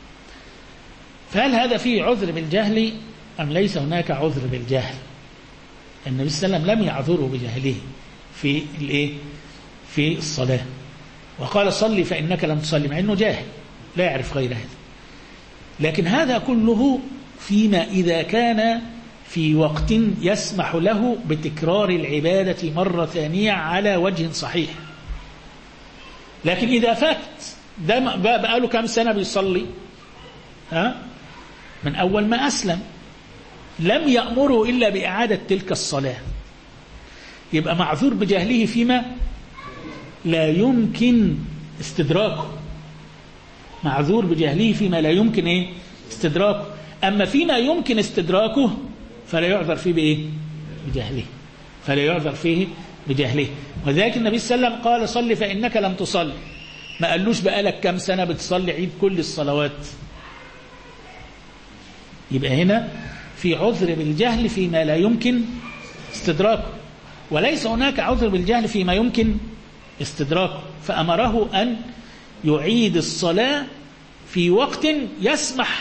فهل هذا فيه عذر بالجهل أم ليس هناك عذر بالجهل؟ النبي صلى الله عليه وسلم لم يعذره بجهله في الصلاة، وقال صلي فإنك لم تصلي، مع أنه جاهل لا يعرف غير هذا. لكن هذا كله فيما إذا كان في وقت يسمح له بتكرار العبادة مرة ثانية على وجه صحيح. لكن إذا فات ده بقى له كام سنة بيصلي من أول ما أسلم، لم يأمره إلا بإعادة تلك الصلاة، يبقى معذور بجهله فيما لا يمكن استدراكه، معذور بجهله فيما لا يمكن استدراكه. أما فيما يمكن استدراكه فلا يعذر فيه بجهله، فلا يعذر فيه بجهله. وذلك النبي صلى الله عليه وسلم قال صل فإنك لم تصل، ما قالوش بقالك كم سنة بتصلي عيد كل الصلوات. يبقى هنا في عذر بالجهل فيما لا يمكن استدراكه، وليس هناك عذر بالجهل فيما يمكن استدراكه، فأمره أن يعيد الصلاة في يسمح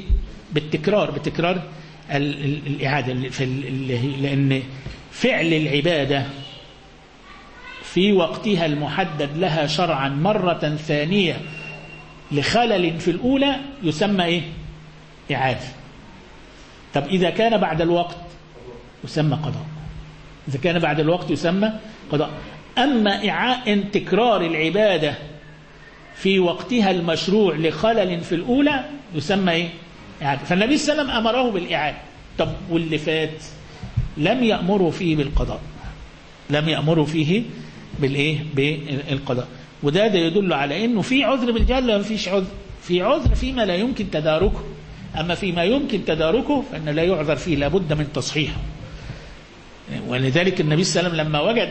بتكرار الإعادة، لأن فعل العبادة في وقتها المحدد لها شرعا مرة ثانية لخلل في الأولى يسمى إعادة. طب إذا كان بعد الوقت يسمى قضاء، إذا كان بعد الوقت يسمى قضاء. أما تكرار العبادة في وقتها المشروع لخلل في الأولى يسمى إعادة. فالنبي صلى الله عليه وسلم أمره بالإعادة. طب واللي فات لم يأمره فيه بالقضاء، لم يأمره فيه بالقضاء. وده يدل على أنه في عذر بالجهل ولا فيش عذر؟ في عذر فيما لا يمكن تداركه، أما فيما يمكن تداركه فإن لا يعذر فيه، لابد من تصحيحه. ولذلك النبي صلى الله عليه وسلم لما وجد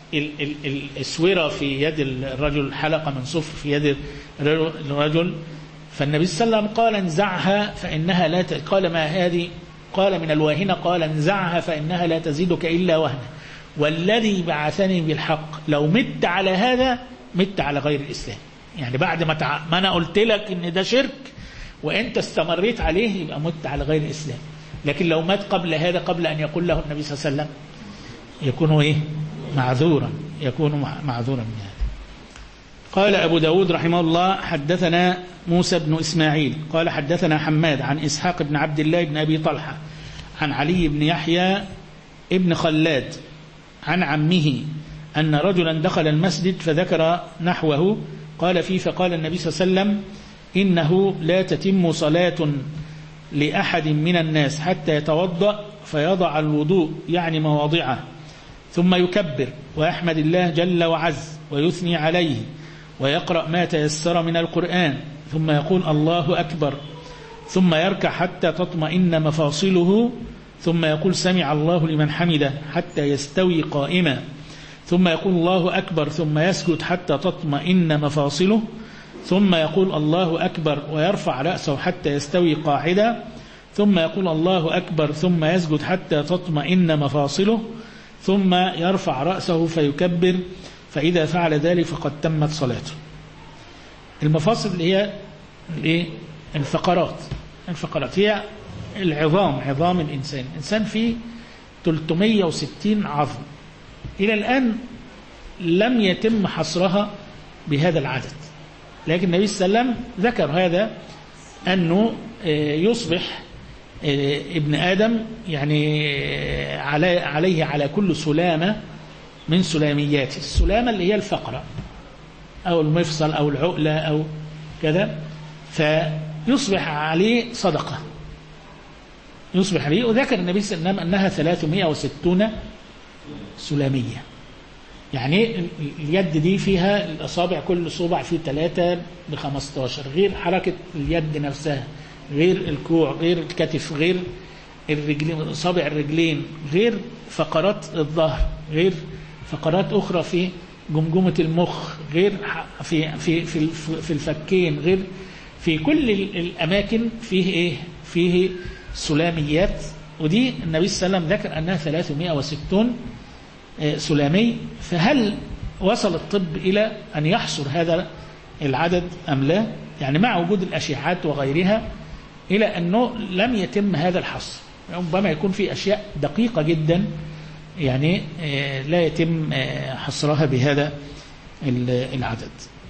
الاسوره في يد الرجل، حلقه من صفر في يد الرجل، فالنبي صلى الله عليه وسلم قال انزعها فإنها لا قال ما هذه؟ قال من الواهنة. قال انزعها فإنها لا تزيدك إلا وهنا، والذي بعثني بالحق لو مت على هذا مت على غير الإسلام. يعني بعد ما أنا قلت لك إن ده شرك وأنت استمريت عليه يبقى مت على غير الإسلام. لكن لو مات قبل هذا، قبل أن يقول له النبي صلى الله عليه وسلم، يكون معذورا، يكون معذورا من هذا. قال أبو داود رحمه الله حدثنا موسى بن إسماعيل قال حدثنا حماد عن إسحاق بن عبد الله بن أبي طلحة عن علي بن يحيى ابن خلاد عن عمه أن رجلا دخل المسجد فذكر نحوه قال فيه، فقال النبي صلى الله عليه وسلم إنه لا تتم صلاة لأحد من الناس حتى يتوضأ فيضع الوضوء يعني مواضعه، ثم يكبر ويحمد الله جل وعز ويثني عليه ويقرأ ما تيسر من القرآن، ثم يقول الله أكبر، ثم يركع حتى تطمئن مفاصله، ثم يقول سمع الله لمن حمده حتى يستوي قائما، ثم يقول الله أكبر، ثم يسجد حتى تطمئن مفاصله، ثم يقول الله أكبر ويرفع رأسه حتى يستوي قاعدا، ثم يقول الله أكبر، ثم يسجد حتى تطمئن مفاصله، ثم يرفع رأسه فيكبر، فإذا فعل ذلك فقد تمت صلاته. المفاصل اللي هي الفقرات هي عظام الإنسان فيه 360 عظم، إلى الآن لم يتم حصرها بهذا العدد، لكن النبي صلى الله عليه وسلم ذكر هذا أنه يصبح ابن آدم يعني عليه على كل سلامة من سلامياته، السلامة اللي هي الفقرة أو المفصل أو العقلة أو كذا، فيصبح عليه صدقة، يصبح عليه. وذكر النبي صلى الله عليه وسلم أنها 360 سلامية، يعني اليد دي فيها الأصابع، كل صبع فيه 3 ب15، غير حركة اليد نفسها، غير الكوع، غير الكتف، غير الرجلين، أصابع الرجلين، غير فقرات الظهر، غير فقرات أخرى في جمجمة المخ، غير في الفكين، غير في كل الأماكن فيه سلاميات. ودي النبي صلى الله عليه وسلم ذكر أنها 360 سلامي. فهل وصل الطب إلى أن يحصر هذا العدد أم لا؟ يعني مع وجود الأشعات وغيرها، إلى أنه لم يتم هذا الحصر، ربما يكون في أشياء دقيقة جدا يعني لا يتم حصرها بهذا العدد.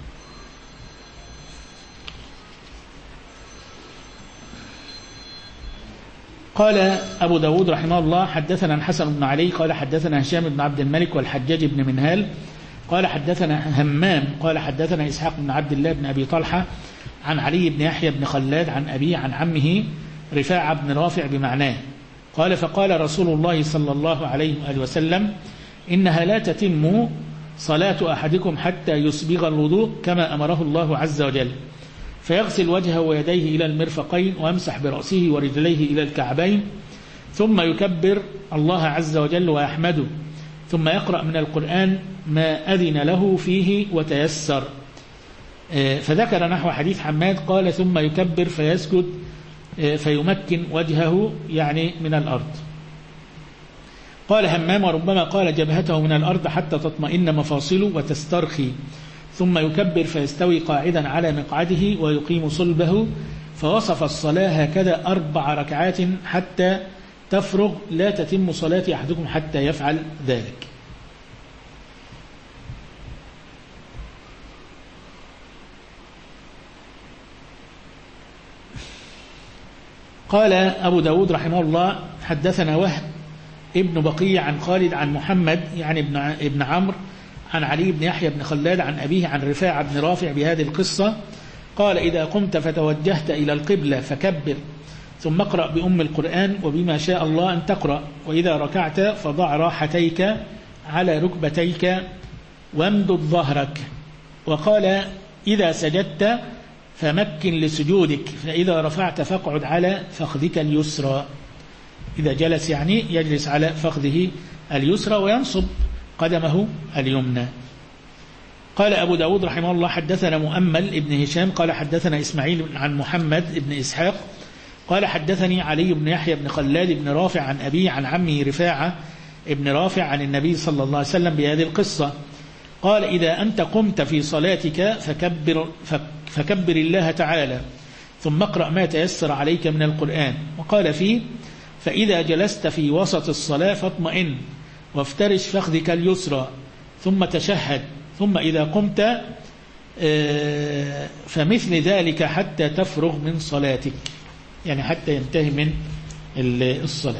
قال أبو داود رحمه الله حدثنا الحسن بن علي قال حدثنا هشام بن عبد الملك والحجاج بن منهال قال حدثنا همام قال حدثنا إسحاق بن عبد الله بن أبي طلحة عن علي بن يحيى بن خلاد عن أبيه عن عمه رفاعة بن رافع بمعناه قال فقال رسول الله صلى الله عليه وآله وسلم إنها لا تتم صلاة أحدكم حتى يسبغ الوضوء كما أمره الله عز وجل فيغسل وجهه ويديه إلى المرفقين ويمسح برأسه ورجليه إلى الكعبين ثم يكبر الله عز وجل ويحمده ثم يقرأ من القرآن ما أذن له فيه وتيسر. فذكر نحو حديث حماد قال ثم يكبر فيسجد فيمكن وجهه يعني من الأرض. قال همام وربما قال جبهته من الأرض حتى تطمئن مفاصله وتسترخي ثم يكبر فيستوي قاعدا على مقعده ويقيم صلبه فوصف الصلاة هكذا 4 ركعات حتى تفرغ لا تتم صلاة أحدكم حتى يفعل ذلك. قال أبو داود رحمه الله حدثنا وهب ابن بقية عن خالد عن محمد يعني ابن عمرو عن علي بن يحيى بن خلاد عن أبيه عن رفاعة بن رافع بهذه القصة قال إذا قمت فتوجهت إلى القبلة فكبر ثم اقرأ بأم القرآن وبما شاء الله أن تقرأ وإذا ركعت فضع راحتيك على ركبتيك وامدد ظهرك وقال إذا سجدت فمكن لسجودك فإذا رفعت فاقعد على فخذك اليسرى إذا جلس يعني يجلس على فخذه اليسرى وينصب قدمه اليمنى. قال أبو داود رحمه الله حدثنا مؤمل ابن هشام قال حدثنا إسماعيل عن محمد ابن إسحاق قال حدثني علي بن يحيى بن خلاد بن رافع عن أبيه عن عمه رفاعة ابن رافع عن النبي صلى الله عليه وسلم بهذه القصة قال إذا أنت قمت في صلاتك فكبر الله تعالى ثم اقرأ ما تيسر عليك من القرآن. وقال فيه فإذا جلست في وسط الصلاة فاطمئن وافترش فخذك اليسرى ثم تشهد ثم إذا قمت فمثل ذلك حتى تفرغ من صلاتك يعني حتى ينتهي من الصلاة.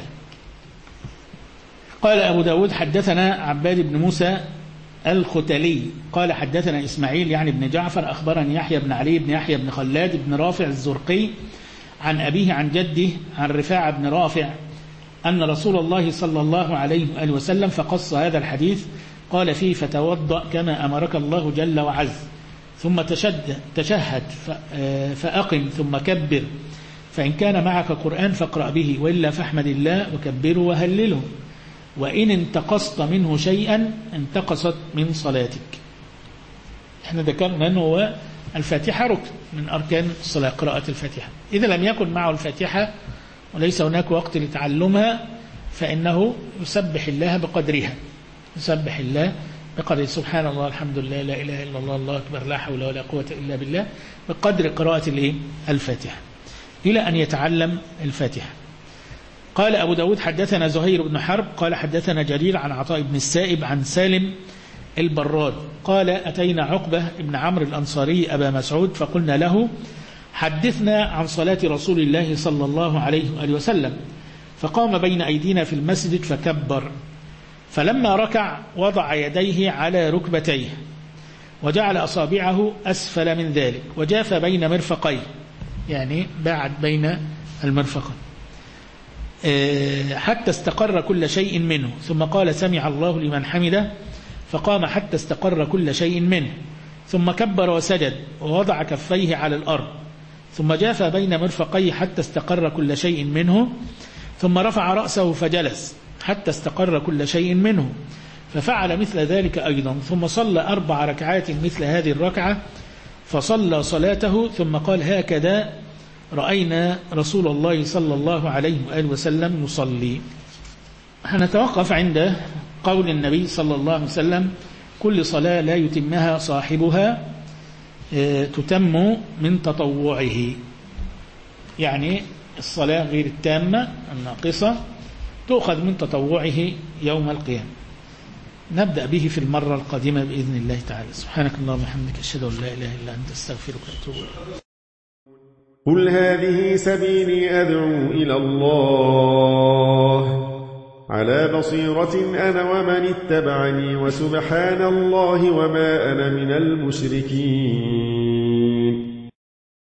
قال أبو داود حدثنا عباد بن موسى الختلي قال حدثنا إسماعيل يعني بن جعفر أخبرني يحيى بن علي بن يحيى بن خلاد بن رافع الزرقي عن أبيه عن جده عن رفاعة بن رافع أن رسول الله صلى الله عليه وآله وسلم فقص هذا الحديث قال فيه فتوضأ كما أمرك الله جل وعز ثم تشهد فأقم ثم كبر فإن كان معك قرآن فاقرأ به وإلا فاحمد الله وكبره وهلله وإن انتقصت منه شيئا انتقصت من صلاتك. احنا ذكرنا أنه هو الفاتحة ركن من أركان الصلاة قراءة الفاتحة. إذا لم يكن معه الفاتحة وليس هناك وقت لتعلمها فإنه يسبح الله بقدرها يسبح الله بقدر سبحان الله الحمد لله لا إله إلا الله الله أكبر لا حول ولا قوة إلا بالله بقدر قراءة الفاتحة إلى أن يتعلم الفاتحة. قال أبو داود حدثنا زهير بن حرب قال حدثنا جرير عن عطاء بن السائب عن سالم البراد قال أتينا عقبة بن عمرو الأنصاري أبا مسعود فقلنا له حدثنا عن صلاة رسول الله صلى الله عليه وآله وسلم فقام بين أيدينا في المسجد فكبر فلما ركع وضع يديه على ركبتيه وجعل أصابعه أسفل من ذلك وجاف بين مرفقيه يعني باعد بين المرفقين حتى استقر كل شيء منه ثم قال سمع الله لمن حمده فقام حتى استقر كل شيء منه ثم كبر وسجد ووضع كفيه على الأرض ثم جاف بين مرفقيه حتى استقر كل شيء منه ثم رفع رأسه فجلس حتى استقر كل شيء منه ففعل مثل ذلك أيضا ثم صلى 4 ركعات مثل هذه الركعة فصلى صلاته ثم قال هكذا رأينا رسول الله صلى الله عليه وآله وسلم يصلي. هنتوقف عند قول النبي صلى الله عليه وسلم كل صلاة لا يتمها صاحبها تتم من تطوعه يعني الصلاة غير التامة الناقصة تؤخذ من تطوعه يوم القيامة. نبدأ به في المرة القادمة بإذن الله تعالى. سبحانك اللهم وبحمدك أشهد أن لا إله إلا أنت أستغفرك وأتوب إليك. قل هذه سبيلي أدعو إلى الله على بصيرة أنا ومن اتبعني وسبحان الله وما أنا من المشركين.